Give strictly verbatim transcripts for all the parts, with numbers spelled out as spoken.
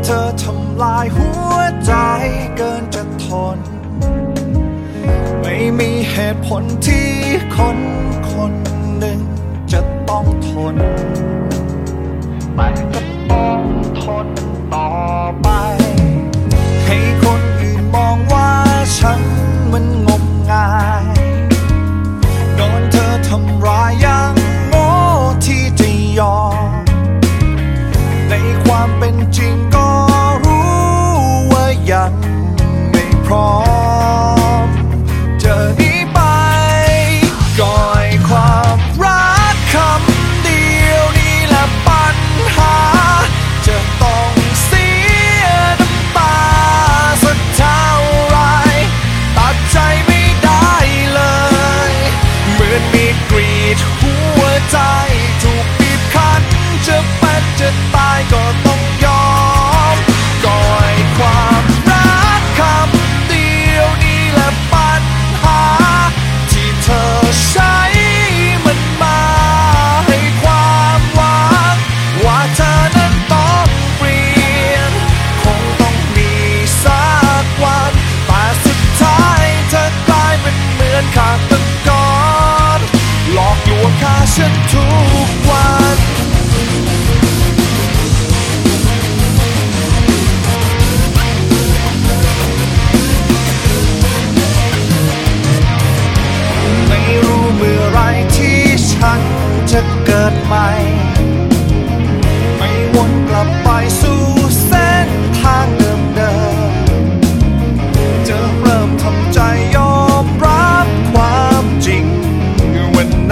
ธอทำลายหัวใจเกินจะทนไม่มีเหตุผลที่คนคนหนึ่งจะต้องทนแต่ก็ต้องทนต่อไปให้คนอื่นมองว่าฉันมันงมงายโดนเธอทำร้ายยังโง่ที่จะยอมในความเป็นจริงก็รู้ว่ายังไม่พร้อมจะหนีไปก่อยความรักคำเดียวนี่แหละปัญหาจะต้องเสียน้ำตาสักเท่าไรตัดใจไม่ได้เลยเหมือนมีกรีดหัวใจถูกบีบคั้นจะเป็นจะตายก็ต้องยอมก่อยความรักคำเดียวนี่แหละปัญหาที่เธอใช้มันมาให้ความหวังว่าเธอนั้นต้องเปลี่ยนคงต้องมีสักวันแต่สุดท้ายเธอกลายเป็นเหมือนฆาตกรหลอกลวงฆ่าฉันทุกวันไม่รู้เมื่อไรที่ฉันจะเกิดใหม่ไม่วนกลับไปสู่เส้นทางเดิมๆจะเริ่มทำใจยอมรับความจริงวันไหน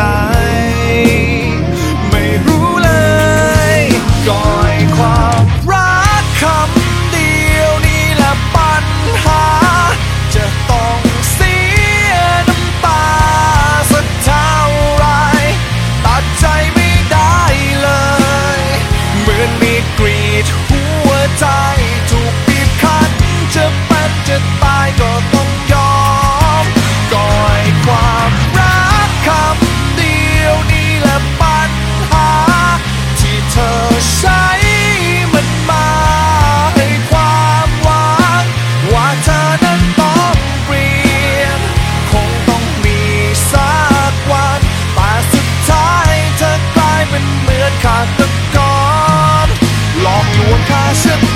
ไม่รู้เลยก่อยความรักคำเดียวนี่แหละปัญหาจะต้องเสียน้ำตาสักเท่าไรตัดใจไม่ได้เลยเหมือนมีกรีดหัวใจถูกบีบคั้นจะเป็นจะตายก็ต้องยอมก่อยความรักคำเดียวนี่แหละปัญหาที่เธอใช้มันมาให้ความหวังว่าเธอนั้นต้องเปลี่ยนคงต้องมีสักวันแต่สุดท้ายเธอกลายเป็นเหมือนฆาตกรหลอกลวงฆ่าฉัน